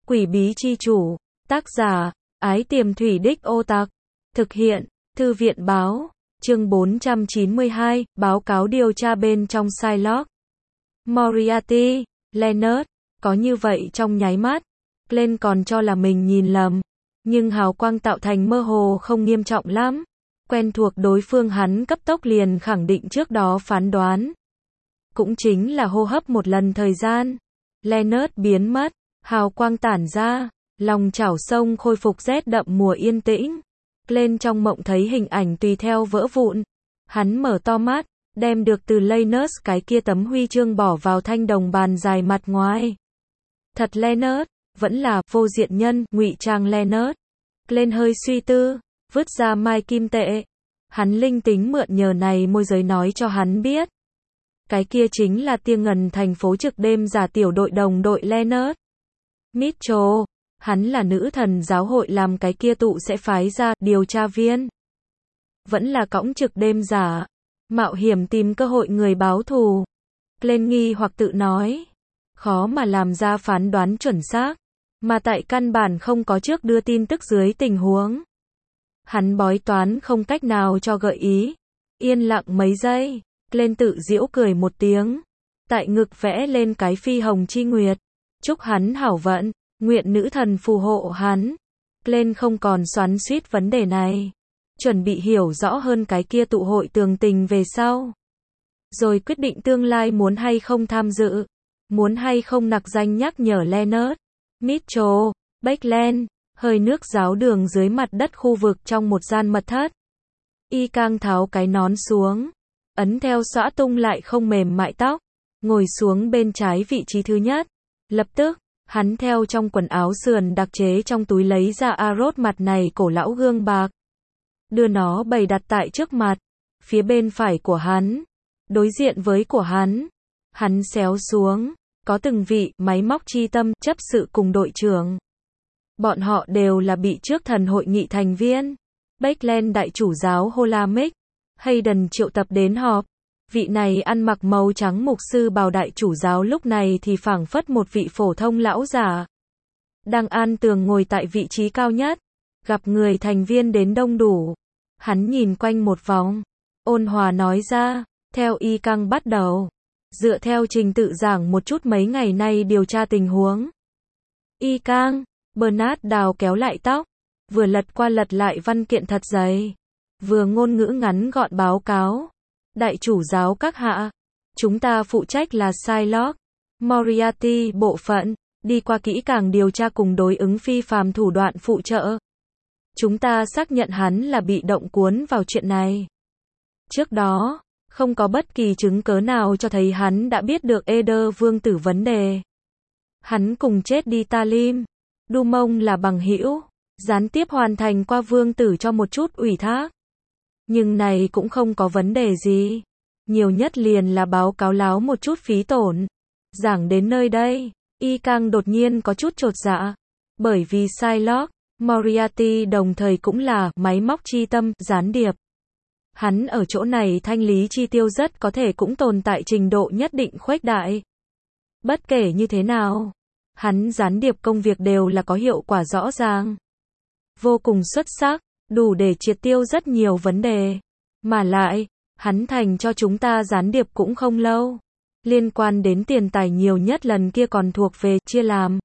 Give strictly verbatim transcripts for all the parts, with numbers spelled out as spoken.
Quỷ bí chi chủ, tác giả, Ái Tiềm Thủy Đích Ô Tặc, thực hiện, Thư viện báo, chương bốn trăm chín mươi hai, báo cáo điều tra bên trong Shylock. Moriarty, Leonard, có như vậy trong nháy mắt, Glenn còn cho là mình nhìn lầm, nhưng hào quang tạo thành mơ hồ không nghiêm trọng lắm. Quen thuộc đối phương hắn cấp tốc liền khẳng định trước đó phán đoán. Cũng chính là hô hấp một lần thời gian. Leonard biến mất, hào quang tản ra, lòng chảo sông khôi phục rét đậm mùa yên tĩnh. Glenn trong mộng thấy hình ảnh tùy theo vỡ vụn. Hắn mở to mắt, đem được từ Leonard cái kia tấm huy chương bỏ vào thanh đồng bàn dài mặt ngoài. Thật Leonard, vẫn là vô diện nhân, ngụy trang Leonard. Glenn hơi suy tư, vứt ra mai kim tệ. Hắn linh tính mượn nhờ này môi giới nói cho hắn biết. Cái kia chính là Tia Ngần thành phố trực đêm giả tiểu đội đồng đội Leonard. Mitchell, hắn là nữ thần giáo hội làm cái kia tụ sẽ phái ra điều tra viên. Vẫn là cõng trực đêm giả, mạo hiểm tìm cơ hội người báo thù. Glenn nghi hoặc tự nói, khó mà làm ra phán đoán chuẩn xác, mà tại căn bản không có trước đưa tin tức dưới tình huống. Hắn bói toán không cách nào cho gợi ý. Yên lặng mấy giây, Glenn tự giễu cười một tiếng, tại ngực vẽ lên cái phi hồng chi nguyệt. Chúc hắn hảo vận, nguyện nữ thần phù hộ hắn. Glenn không còn xoắn xuýt vấn đề này, chuẩn bị hiểu rõ hơn cái kia tụ hội tường tình về sau. Rồi quyết định tương lai muốn hay không tham dự, muốn hay không nặc danh nhắc nhở Leonard. Mitchell, Backland, hơi nước ráo đường dưới mặt đất khu vực trong một gian mật thất. Y Cang tháo cái nón xuống, ấn theo xõa tung lại không mềm mại tóc, ngồi xuống bên trái vị trí thứ nhất. Lập tức, hắn theo trong quần áo sườn đặc chế trong túi lấy ra arốt mặt này cổ lão gương bạc. Đưa nó bày đặt tại trước mặt, phía bên phải của hắn, đối diện với của hắn. Hắn xéo xuống, có từng vị máy móc chi tâm chấp sự cùng đội trưởng. Bọn họ đều là bị trước thần hội nghị thành viên. Backland đại chủ giáo Holamic, Hayden triệu tập đến họp. Vị này ăn mặc màu trắng mục sư bào đại chủ giáo lúc này thì phảng phất một vị phổ thông lão giả. Đang an tường ngồi tại vị trí cao nhất, gặp người thành viên đến đông đủ. Hắn nhìn quanh một vòng, ôn hòa nói ra, theo Y Cang bắt đầu. Dựa theo trình tự giảng một chút mấy ngày nay điều tra tình huống. Y Cang, Bernard đào kéo lại tóc, vừa lật qua lật lại văn kiện thật dày, vừa ngôn ngữ ngắn gọn báo cáo. Đại chủ giáo các hạ, chúng ta phụ trách là Shylock, Moriarty bộ phận, đi qua kỹ càng điều tra cùng đối ứng phi phàm thủ đoạn phụ trợ. Chúng ta xác nhận hắn là bị động cuốn vào chuyện này. Trước đó, không có bất kỳ chứng cớ nào cho thấy hắn đã biết được Eder vương tử vấn đề. Hắn cùng chết đi Talim, Dumont là bằng hữu, gián tiếp hoàn thành qua vương tử cho một chút ủy thác. Nhưng này cũng không có vấn đề gì. Nhiều nhất liền là báo cáo láo một chút phí tổn. Giảng đến nơi đây, Y Cang đột nhiên có chút chột dạ. Bởi vì Shylock, Moriarty đồng thời cũng là máy móc chi tâm, gián điệp. Hắn ở chỗ này thanh lý chi tiêu rất có thể cũng tồn tại trình độ nhất định khuếch đại. Bất kể như thế nào, hắn gián điệp công việc đều là có hiệu quả rõ ràng. Vô cùng xuất sắc, đủ để triệt tiêu rất nhiều vấn đề. Mà lại, hắn thành cho chúng ta gián điệp cũng không lâu. Liên quan đến tiền tài nhiều nhất lần kia còn thuộc về chia làm.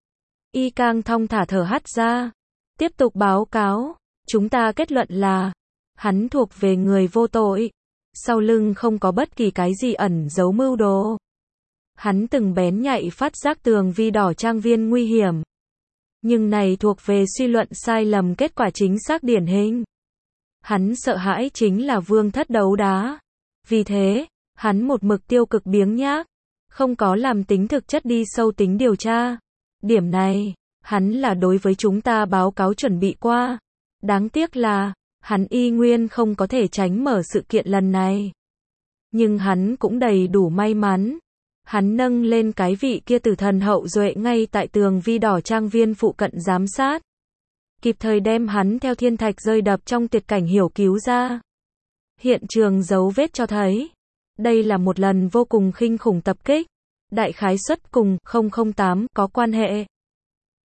Y Cang thong thả thở hắt ra. Tiếp tục báo cáo, chúng ta kết luận là hắn thuộc về người vô tội. Sau lưng không có bất kỳ cái gì ẩn giấu mưu đồ. Hắn từng bén nhạy phát giác tường vi đỏ trang viên nguy hiểm. Nhưng này thuộc về suy luận sai lầm kết quả chính xác điển hình. Hắn sợ hãi chính là vương thất đấu đá. Vì thế, hắn một mực tiêu cực biếng nhác, không có làm tính thực chất đi sâu tính điều tra. Điểm này, hắn là đối với chúng ta báo cáo chuẩn bị qua. Đáng tiếc là, hắn y nguyên không có thể tránh mở sự kiện lần này. Nhưng hắn cũng đầy đủ may mắn. Hắn nâng lên cái vị kia tử thần hậu duệ ngay tại tường vi đỏ trang viên phụ cận giám sát. Kịp thời đem hắn theo thiên thạch rơi đập trong tuyệt cảnh hiểu cứu ra. Hiện trường dấu vết cho thấy, đây là một lần vô cùng kinh khủng tập kích. Đại khái suất cùng không không tám có quan hệ.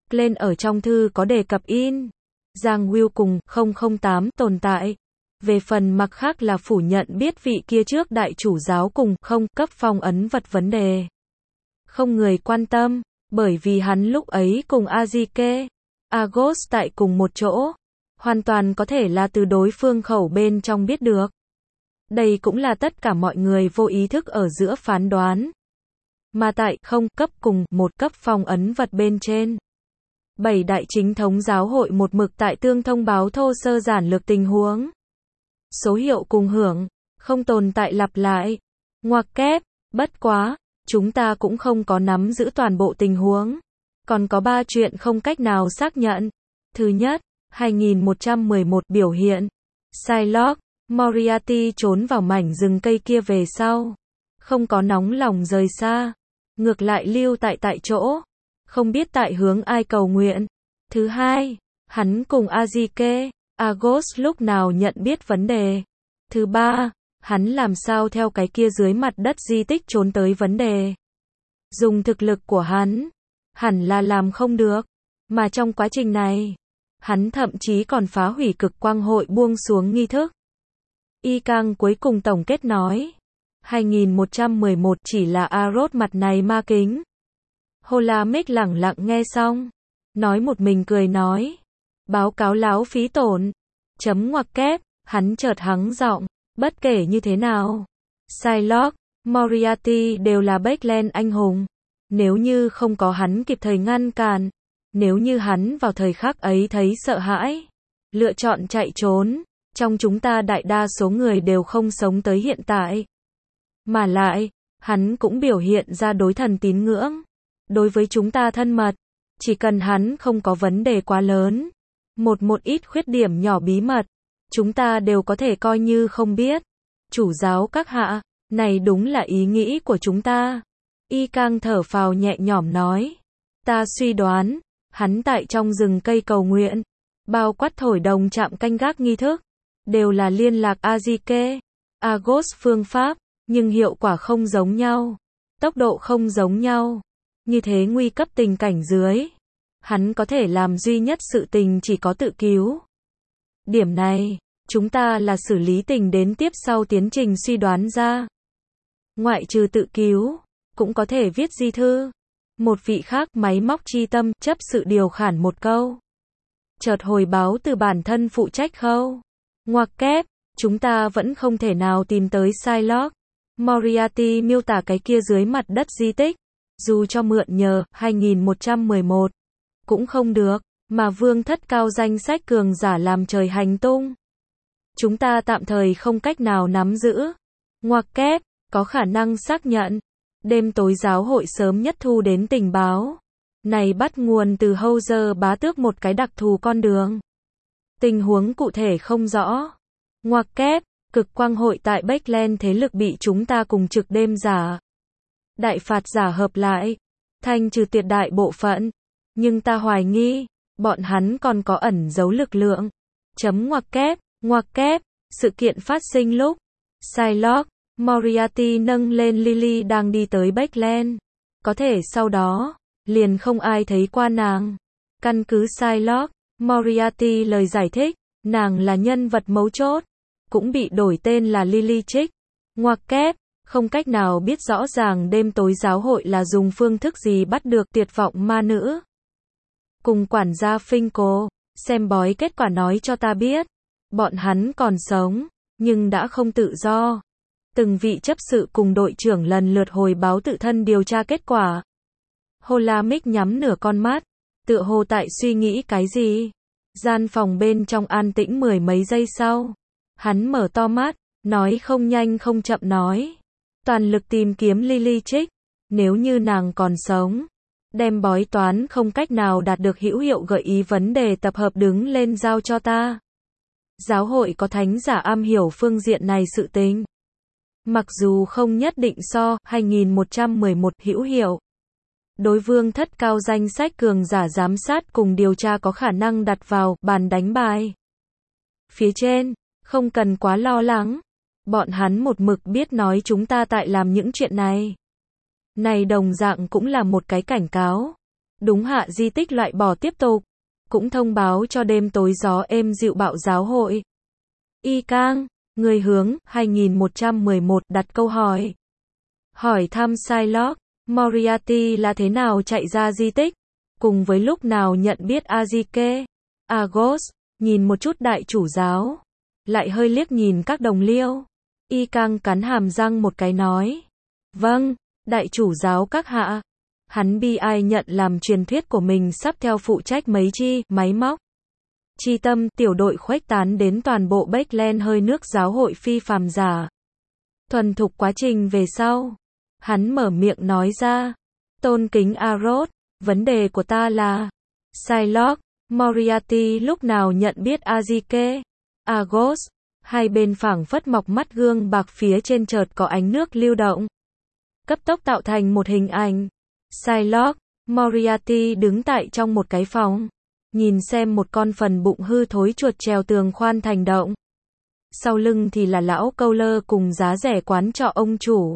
lên ở trong thư có đề cập in Giang Will cùng không không tám tồn tại. Về phần mặt khác là phủ nhận biết vị kia trước đại chủ giáo cùng không cấp phong ấn vật vấn đề. Không người quan tâm, bởi vì hắn lúc ấy cùng Azike, Agos tại cùng một chỗ. Hoàn toàn có thể là từ đối phương khẩu bên trong biết được. Đây cũng là tất cả mọi người vô ý thức ở giữa phán đoán. Mà tại không cấp cùng một cấp phong ấn vật bên trên. Bảy đại chính thống giáo hội một mực tại tương thông báo thô sơ giản lược tình huống. Số hiệu cùng hưởng, không tồn tại lặp lại. Ngoặc kép, bất quá, chúng ta cũng không có nắm giữ toàn bộ tình huống. Còn có ba chuyện không cách nào xác nhận. Thứ nhất, hai nghìn một trăm mười một biểu hiện. Psylocke, Moriarty trốn vào mảnh rừng cây kia về sau. Không có nóng lòng rời xa. Ngược lại lưu tại tại chỗ. Không biết tại hướng ai cầu nguyện. Thứ hai, hắn cùng Azike, Agos lúc nào nhận biết vấn đề. Thứ ba, hắn làm sao theo cái kia dưới mặt đất di tích trốn tới vấn đề. Dùng thực lực của hắn, hẳn là làm không được. Mà trong quá trình này, hắn thậm chí còn phá hủy cực quang hội buông xuống nghi thức. Y Cang cuối cùng tổng kết nói. hai nghìn một trăm mười một chỉ là Arrow mặt này ma kính. Holamik lẳng lặng nghe xong. Nói một mình cười nói. Báo cáo láo phí tổn. Chấm ngoặc kép, hắn chợt hắng giọng. Bất kể như thế nào. Psylocke, Moriarty đều là Backland anh hùng. Nếu như không có hắn kịp thời ngăn cản. Nếu như hắn vào thời khắc ấy thấy sợ hãi. Lựa chọn chạy trốn. Trong chúng ta đại đa số người đều không sống tới hiện tại. Mà lại, hắn cũng biểu hiện ra đối thần tín ngưỡng. Đối với chúng ta thân mật. Chỉ cần hắn không có vấn đề quá lớn. Một một ít khuyết điểm nhỏ bí mật. Chúng ta đều có thể coi như không biết. Chủ giáo các hạ, này đúng là ý nghĩ của chúng ta. Y Cang thở phào nhẹ nhõm nói. Ta suy đoán, hắn tại trong rừng cây cầu nguyện. Bao quát thổi đồng chạm canh gác nghi thức. Đều là liên lạc Azike, Agos phương pháp, nhưng hiệu quả không giống nhau. Tốc độ không giống nhau. Như thế nguy cấp tình cảnh dưới. Hắn có thể làm duy nhất sự tình chỉ có tự cứu. Điểm này, chúng ta là xử lý tình đến tiếp sau tiến trình suy đoán ra. Ngoại trừ tự cứu, cũng có thể viết di thư. Một vị khác máy móc chi tâm chấp sự điều khản một câu. Chợt hồi báo từ bản thân phụ trách khâu. Ngoặc kép, chúng ta vẫn không thể nào tìm tới Psylocke. Moriarty miêu tả cái kia dưới mặt đất di tích. Dù cho mượn nhờ, hai nghìn một trăm mười một. Cũng không được, mà vương thất cao danh sách cường giả làm trời hành tung. Chúng ta tạm thời không cách nào nắm giữ. Ngoặc kép, có khả năng xác nhận. Đêm tối giáo hội sớm nhất thu đến tình báo. Này bắt nguồn từ Howzer bá tước một cái đặc thù con đường. Tình huống cụ thể không rõ. Ngoặc kép, cực quang hội tại Backland thế lực bị chúng ta cùng trực đêm giả. Đại phạt giả hợp lại. Thanh trừ tuyệt đại bộ phận. Nhưng ta hoài nghi, bọn hắn còn có ẩn giấu lực lượng. Chấm ngoặc kép, ngoặc kép, sự kiện phát sinh lúc. Psylocke, Moriarty nâng lên Lily đang đi tới Backland. Có thể sau đó, liền không ai thấy qua nàng. Căn cứ Psylocke, Moriarty lời giải thích, nàng là nhân vật mấu chốt. Cũng bị đổi tên là Lily Chick. Ngoặc kép, không cách nào biết rõ ràng đêm tối giáo hội là dùng phương thức gì bắt được tuyệt vọng ma nữ. Cùng quản gia Finkel, xem bói kết quả nói cho ta biết. Bọn hắn còn sống, nhưng đã không tự do. Từng vị chấp sự cùng đội trưởng lần lượt hồi báo tự thân điều tra kết quả. Holamik nhắm nửa con mắt, tựa hồ tại suy nghĩ cái gì. Gian phòng bên trong an tĩnh mười mấy giây sau. Hắn mở to mắt, nói không nhanh không chậm nói. Toàn lực tìm kiếm Lily Chick. Nếu như nàng còn sống. Đem bói toán không cách nào đạt được hữu hiệu gợi ý vấn đề tập hợp đứng lên giao cho ta. Giáo hội có thánh giả am hiểu phương diện này sự tình. Mặc dù không nhất định so hai nghìn một trăm mười một hữu hiệu. Đối vương thất cao danh sách cường giả giám sát cùng điều tra có khả năng đặt vào bàn đánh bài. Phía trên, không cần quá lo lắng. Bọn hắn một mực biết nói chúng ta tại làm những chuyện này. Này đồng dạng cũng là một cái cảnh cáo. đúng hạ di tích loại bỏ tiếp tục, cũng thông báo cho đêm tối gió êm dịu bạo giáo hội. Y Cang, người hướng, hai nghìn một trăm mười một đặt câu hỏi. Hỏi thăm Psylocke, Moriarty là thế nào chạy ra di tích, cùng với lúc nào nhận biết Azike. Argos, nhìn một chút đại chủ giáo, lại hơi liếc nhìn các đồng liêu. Y Cang cắn hàm răng một cái nói. Vâng, đại chủ giáo các hạ. Hắn bi ai nhận làm truyền thuyết của mình sắp theo phụ trách mấy chi, máy móc. Chi tâm, tiểu đội khuếch tán đến toàn bộ Backland hơi nước giáo hội phi phàm giả. Thuần thục quá trình về sau. Hắn mở miệng nói ra. Tôn kính Arrot, vấn đề của ta là. Psylocke, Moriarty lúc nào nhận biết Azike. Argos, hai bên phảng phất mọc mắt gương bạc phía trên chợt có ánh nước lưu động. Cấp tốc tạo thành một hình ảnh. Psylocke, Moriarty đứng tại trong một cái phòng. Nhìn xem một con phần bụng hư thối chuột trèo tường khoan thành động. Sau lưng thì là lão câu lơ cùng giá rẻ quán trọ ông chủ.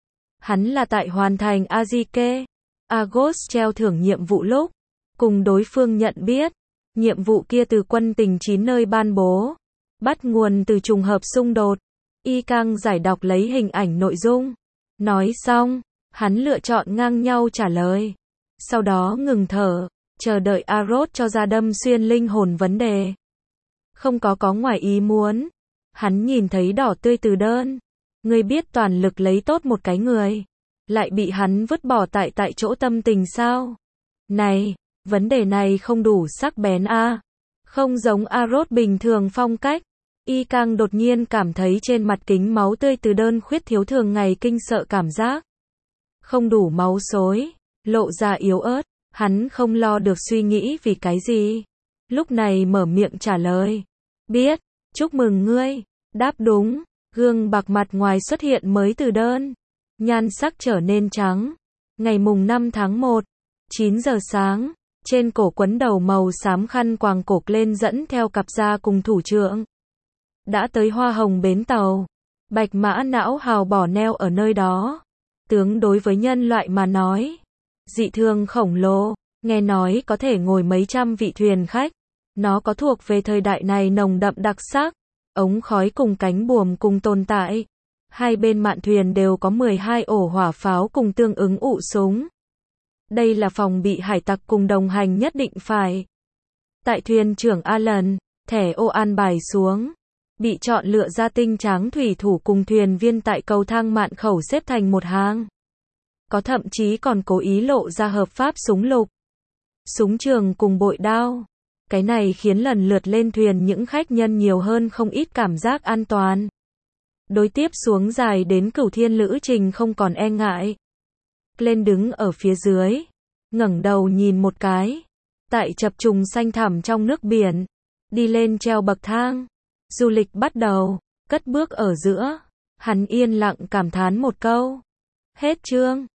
Hắn là tại hoàn thành Azike. Argos treo thưởng nhiệm vụ lúc. Cùng đối phương nhận biết. Nhiệm vụ kia từ quân tình chín nơi ban bố. Bắt nguồn từ trùng hợp xung đột. Y Cang giải đọc lấy hình ảnh nội dung. Nói xong, hắn lựa chọn ngang nhau trả lời. Sau đó ngừng thở, chờ đợi Arrot cho ra đâm xuyên linh hồn vấn đề. Không có có ngoài ý muốn. Hắn nhìn thấy đỏ tươi từ đơn. Ngươi biết toàn lực lấy tốt một cái người. Lại bị hắn vứt bỏ tại tại chỗ tâm tình sao? Này, vấn đề này không đủ sắc bén a. À? Không giống Arrot bình thường phong cách. Y Cang đột nhiên cảm thấy trên mặt kính máu tươi từ đơn khuyết thiếu thường ngày kinh sợ cảm giác. Không đủ máu xối, lộ ra yếu ớt, hắn không lo được suy nghĩ vì cái gì. Lúc này mở miệng trả lời. Biết, chúc mừng ngươi, đáp đúng, gương bạc mặt ngoài xuất hiện mới từ đơn. Nhan sắc trở nên trắng. Ngày mùng năm tháng một, chín giờ sáng, trên cổ quấn đầu màu xám khăn quàng cổ lên dẫn theo cặp da cùng thủ trưởng. Đã tới Hoa Hồng bến tàu. Bạch mã não hào bỏ neo ở nơi đó. Tướng đối với nhân loại mà nói. Dị thường khổng lồ. Nghe nói có thể ngồi mấy trăm vị thuyền khách. Nó có thuộc về thời đại này nồng đậm đặc sắc. Ống khói cùng cánh buồm cùng tồn tại. Hai bên mạn thuyền đều có mười hai ổ hỏa pháo cùng tương ứng ụ súng. Đây là phòng bị hải tặc cùng đồng hành nhất định phải. Tại thuyền trưởng Alan, thẻ ô an bài xuống. Bị chọn lựa ra tinh tráng thủy thủ cùng thuyền viên tại cầu thang mạn khẩu xếp thành một hàng. Có thậm chí còn cố ý lộ ra hợp pháp súng lục, súng trường cùng bội đao. Cái này khiến lần lượt lên thuyền những khách nhân nhiều hơn không ít cảm giác an toàn. Đối tiếp xuống dài đến cửu thiên lữ trình không còn e ngại. Lên đứng ở phía dưới, ngẩng đầu nhìn một cái. Tại chập trùng xanh thẳm trong nước biển, đi lên treo bậc thang. Du lịch bắt đầu, cất bước ở giữa. Hắn yên lặng cảm thán một câu. Hết chương.